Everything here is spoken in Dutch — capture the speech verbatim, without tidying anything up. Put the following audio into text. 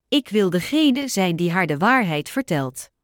Ik wil degene zijn die haar de waarheid vertelt.